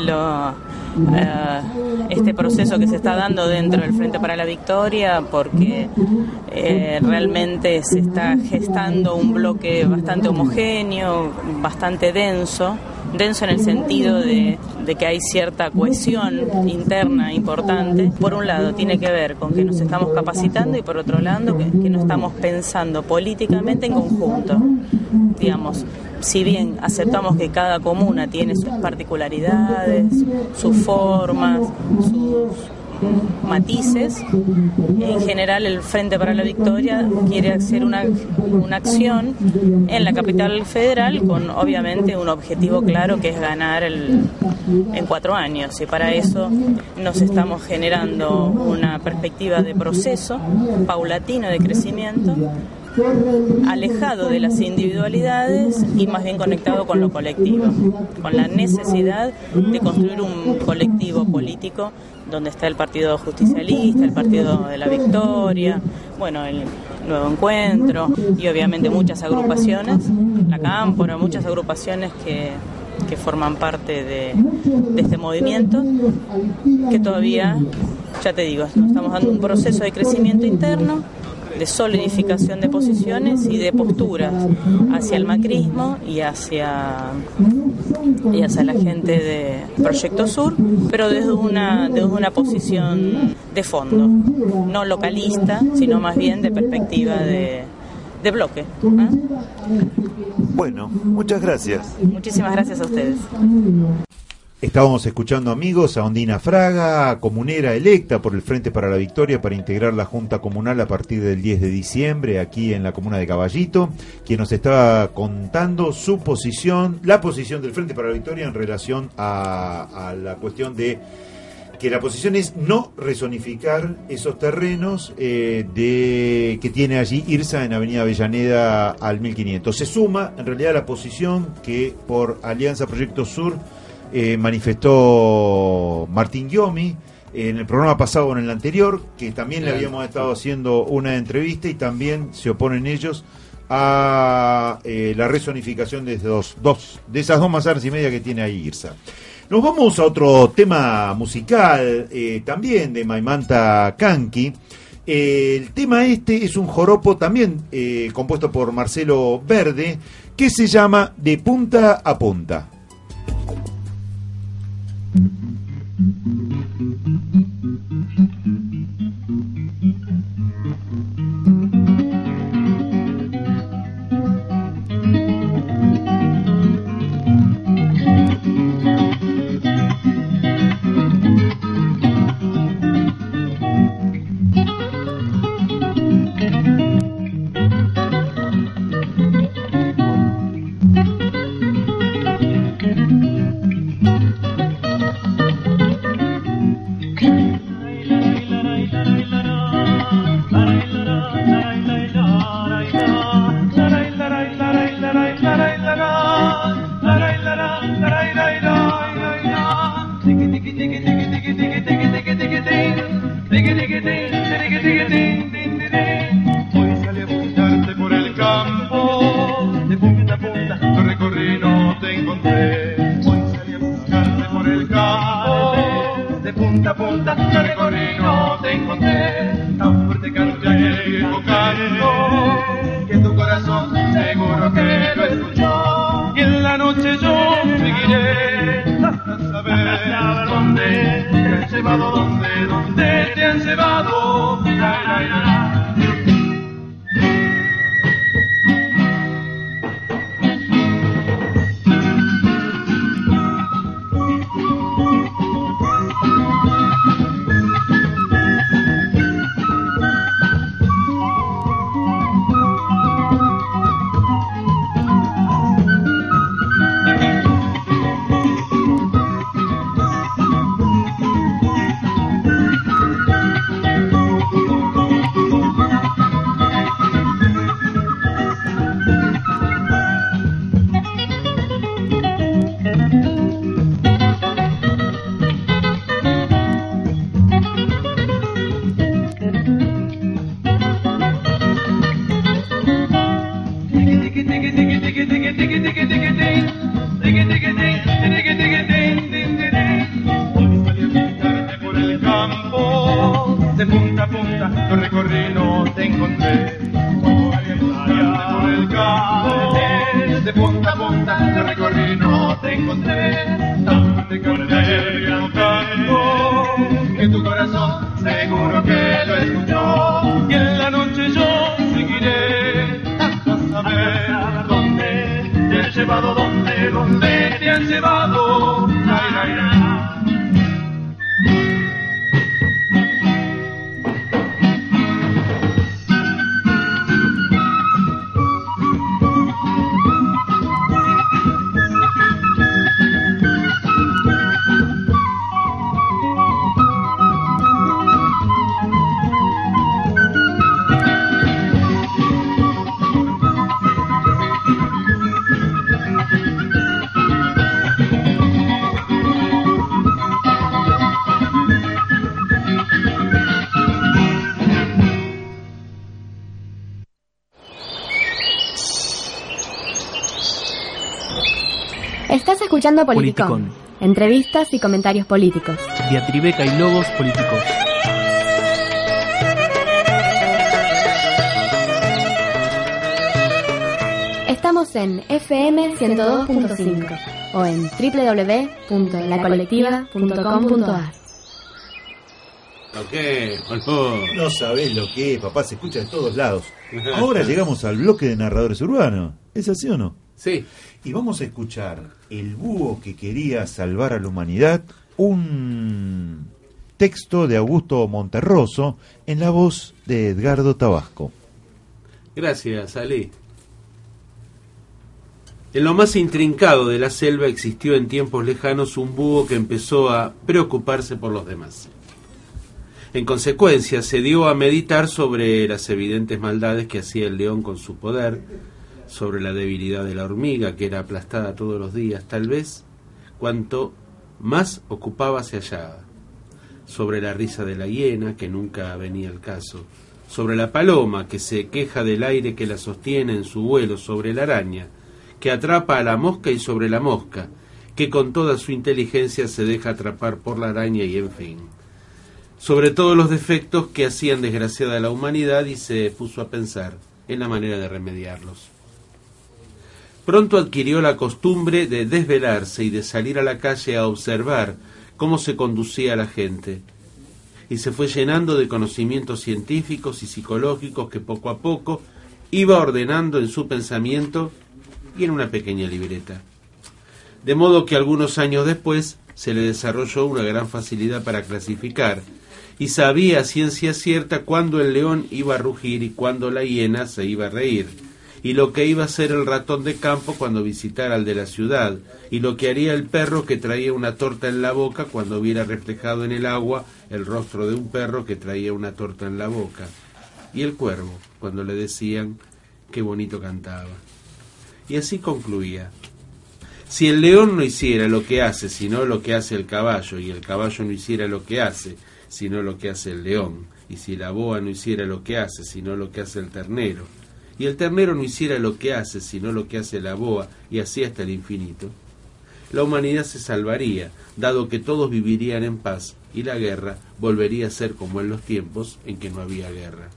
este proceso que se está dando dentro del Frente para la Victoria, porque realmente se está gestando un bloque bastante homogéneo, bastante denso en el sentido de que hay cierta cohesión interna importante. Por un lado tiene que ver con que nos estamos capacitando y por otro lado que no estamos pensando políticamente en conjunto. Digamos, si bien aceptamos que cada comuna tiene sus particularidades, sus formas, sus matices. En general, el Frente para la Victoria quiere hacer una acción en la capital federal con, obviamente, un objetivo claro, que es ganar en 4 años. Y para eso nos estamos generando una perspectiva de proceso paulatino de crecimiento, alejado de las individualidades y más bien conectado con lo colectivo, con la necesidad de construir un colectivo político donde está el Partido Justicialista, el Partido de la Victoria, bueno, el Nuevo Encuentro y obviamente muchas agrupaciones, la Cámpora, muchas agrupaciones que forman parte de este movimiento, que todavía, ya te digo, estamos dando un proceso de crecimiento interno, de solidificación de posiciones y de posturas hacia el macrismo y hacia la gente de Proyecto Sur, pero desde una posición de fondo, no localista, sino más bien de perspectiva de bloque. Bueno, muchas gracias. Muchísimas gracias a ustedes. Estábamos escuchando, amigos, a Ondina Fraga, comunera electa por el Frente para la Victoria para integrar la Junta Comunal a partir del 10 de diciembre aquí en la comuna de Caballito, quien nos estaba contando su posición, la posición del Frente para la Victoria en relación a la cuestión de que la posición es no rezonificar esos terrenos que tiene allí IRSA en Avenida Avellaneda al 1500. Se suma en realidad la posición que por Alianza Proyecto Sur manifestó Martín Giomi en el programa pasado o en el anterior, que también le habíamos estado haciendo una entrevista, y también se oponen ellos a la rezonificación de esas dos manzanas y media que tiene ahí IRSA. Nos vamos a otro tema musical, también de Maimanta Kanki. El tema este es un joropo también compuesto por Marcelo Verde, que se llama De Punta a Punta. Hoy salí a buscarte por el campo, de punta a punta lo recorrí, no te encontré. Hoy salí a buscarte por el campo, de punta a punta lo recorrí, no te encontré. Tan fuerte canto aquel canto, que tu corazón seguro que lo escuchó. Y en la noche yo seguiré hasta saber dónde te han llevado, dónde te han llevado. ¿Dónde te han llevado? Estás escuchando Politicón. Politicón. Entrevistas y comentarios políticos. Diatribeca y logos políticos. Estamos en FM 102.5 o en www.lacolectiva.com.ar. No sabés lo que es, papá, se escucha de todos lados. Ahora llegamos al bloque de narradores urbanos. ¿Es así o no? Sí. Y vamos a escuchar El búho que quería salvar a la humanidad, un texto de Augusto Monterroso en la voz de Edgardo Tabasco. Gracias, Ali. En lo más intrincado de la selva existió en tiempos lejanos un búho que empezó a preocuparse por los demás. En consecuencia, se dio a meditar sobre las evidentes maldades que hacía el león con su poder, sobre la debilidad de la hormiga, que era aplastada todos los días, tal vez, cuanto más ocupaba se hallaba, sobre la risa de la hiena, que nunca venía al caso, sobre la paloma, que se queja del aire que la sostiene en su vuelo, sobre la araña, que atrapa a la mosca, y sobre la mosca, que con toda su inteligencia se deja atrapar por la araña, y en fin, sobre todos los defectos que hacían desgraciada a la humanidad, y se puso a pensar en la manera de remediarlos. Pronto adquirió la costumbre de desvelarse y de salir a la calle a observar cómo se conducía la gente, y se fue llenando de conocimientos científicos y psicológicos que poco a poco iba ordenando en su pensamiento y en una pequeña libreta. De modo que algunos años después se le desarrolló una gran facilidad para clasificar, y sabía a ciencia cierta cuándo el león iba a rugir y cuándo la hiena se iba a reír, y lo que iba a hacer el ratón de campo cuando visitara al de la ciudad, y lo que haría el perro que traía una torta en la boca cuando viera reflejado en el agua el rostro de un perro que traía una torta en la boca, y el cuervo cuando le decían qué bonito cantaba. Y así concluía: si el león no hiciera lo que hace, sino lo que hace el caballo, y el caballo no hiciera lo que hace, sino lo que hace el león, y si la boa no hiciera lo que hace, sino lo que hace el ternero, y el ternero no hiciera lo que hace, sino lo que hace la boa, y así hasta el infinito, la humanidad se salvaría, dado que todos vivirían en paz, y la guerra volvería a ser como en los tiempos en que no había guerra.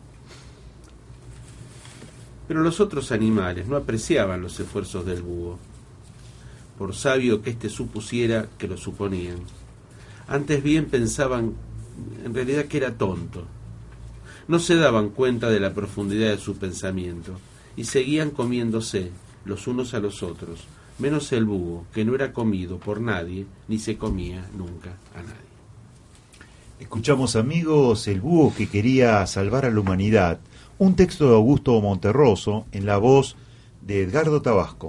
Pero los otros animales no apreciaban los esfuerzos del búho, por sabio que éste supusiera que lo suponían. Antes bien pensaban en realidad que era tonto. No se daban cuenta de la profundidad de su pensamiento, y seguían comiéndose los unos a los otros, menos el búho, que no era comido por nadie, ni se comía nunca a nadie. Escuchamos, amigos, El búho que quería salvar a la humanidad, un texto de Augusto Monterroso en la voz de Edgardo Tabasco.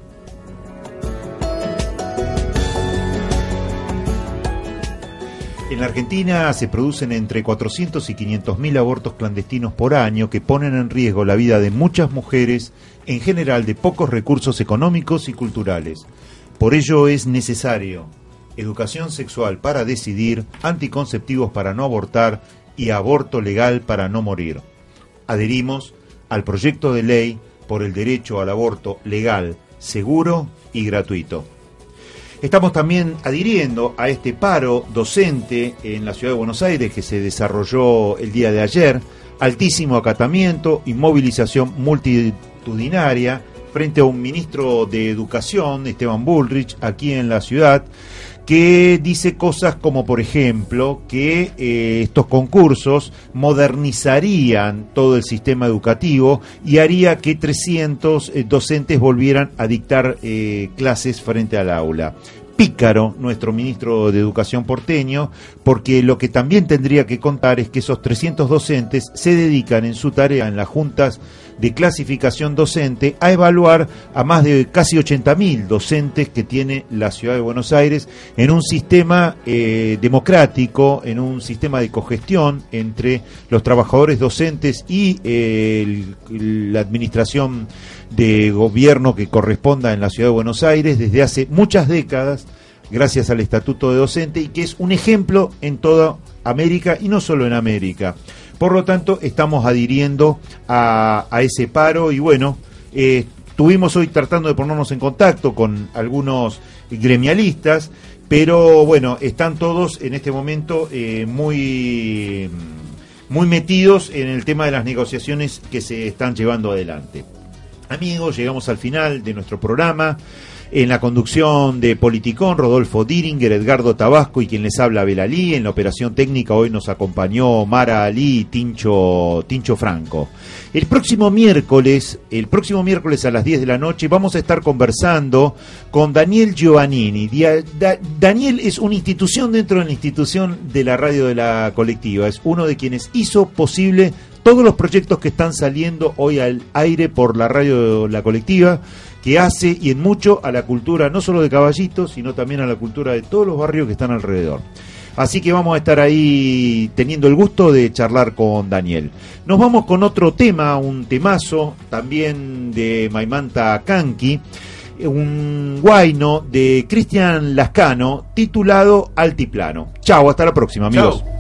En la Argentina se producen entre 400 y 500.000 abortos clandestinos por año que ponen en riesgo la vida de muchas mujeres, en general de pocos recursos económicos y culturales. Por ello es necesario educación sexual para decidir, anticonceptivos para no abortar y aborto legal para no morir. Adherimos al proyecto de ley por el derecho al aborto legal, seguro y gratuito. Estamos también adhiriendo a este paro docente en la Ciudad de Buenos Aires que se desarrolló el día de ayer. Altísimo acatamiento y movilización multitudinaria frente a un ministro de Educación, Esteban Bullrich, aquí en la ciudad, que dice cosas como, por ejemplo, que estos concursos modernizarían todo el sistema educativo y haría que 300 docentes volvieran a dictar clases frente al aula. Pícaro nuestro ministro de Educación porteño, porque lo que también tendría que contar es que esos 300 docentes se dedican en su tarea en las juntas de clasificación docente a evaluar a más de casi 80.000 docentes que tiene la Ciudad de Buenos Aires en un sistema democrático, en un sistema de cogestión entre los trabajadores docentes y la administración de gobierno que corresponda en la Ciudad de Buenos Aires desde hace muchas décadas, gracias al Estatuto de Docente, y que es un ejemplo en toda América y no solo en América. Por lo tanto, estamos adhiriendo a ese paro y bueno, Estuvimos hoy tratando de ponernos en contacto con algunos gremialistas, pero bueno, están todos en este momento muy metidos en el tema de las negociaciones que se están llevando adelante. Amigos, llegamos al final de nuestro programa. En la conducción de Politicón, Rodolfo Diringer, Edgardo Tabasco y quien les habla, Abel Ali. En la operación técnica hoy nos acompañó Mara Ali y Tincho Franco. El próximo miércoles a las 10 de la noche vamos a estar conversando con Daniel Giovannini. Daniel es una institución dentro de la institución de la radio de la colectiva. Es uno de quienes hizo posible todos los proyectos que están saliendo hoy al aire por la radio de la colectiva, que hace y en mucho a la cultura no solo de Caballito, sino también a la cultura de todos los barrios que están alrededor. Así que vamos a estar ahí teniendo el gusto de charlar con Daniel. Nos vamos con otro tema, un temazo también de Maimanta Kanki, un guayno de Cristian Lascano titulado Altiplano. Chau, hasta la próxima, amigos. Chau.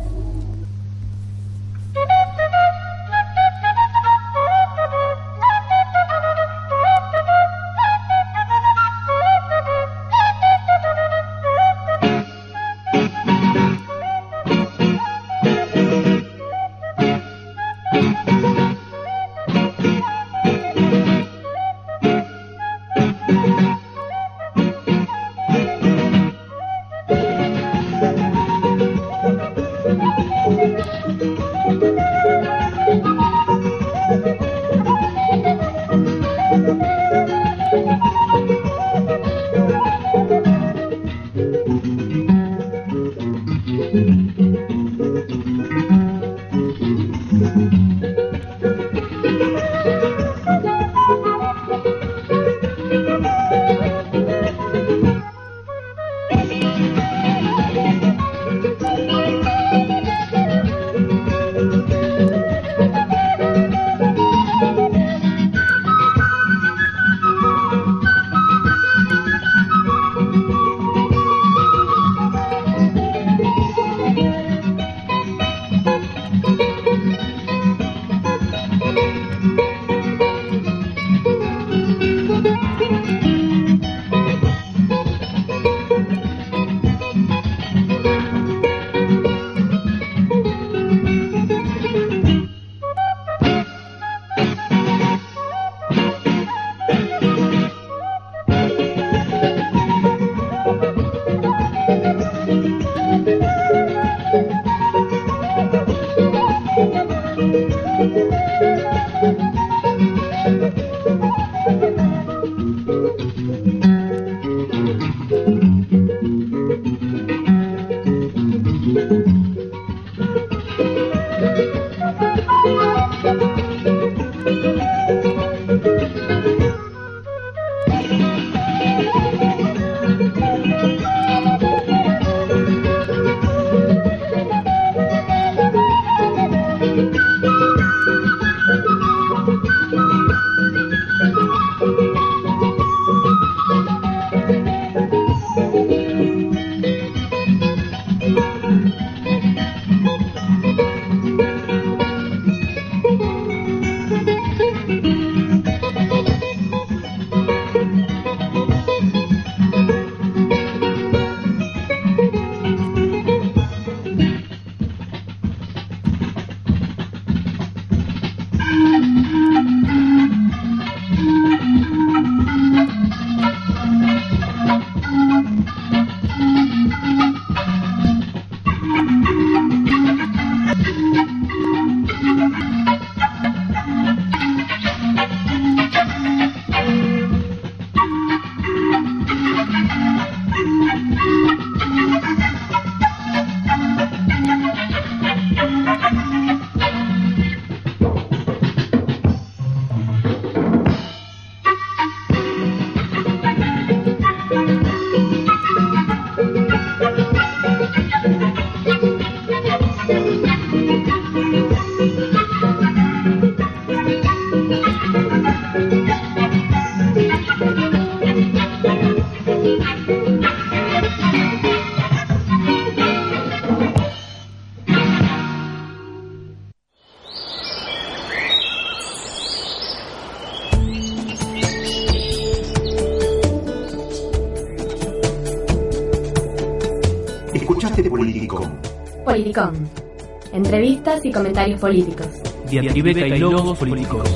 Escuchaste Politicón. Politicón. Entrevistas y comentarios políticos. Diatribeca y logos políticos.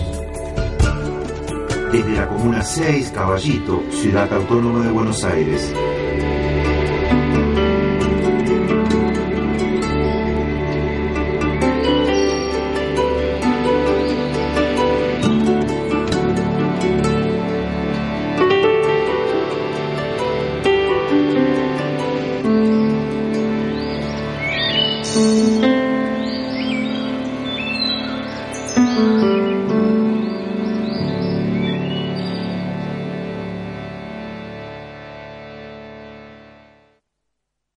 Desde la Comuna 6, Caballito, Ciudad Autónoma de Buenos Aires. Thank you.